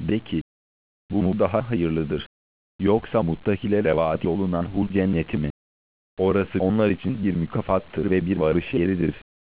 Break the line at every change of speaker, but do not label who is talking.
De ki, bu mu daha hayırlıdır? Yoksa muttakilere vaat olunan hur cenneti mi? Orası onlar için bir mükafattır ve bir varış yeridir.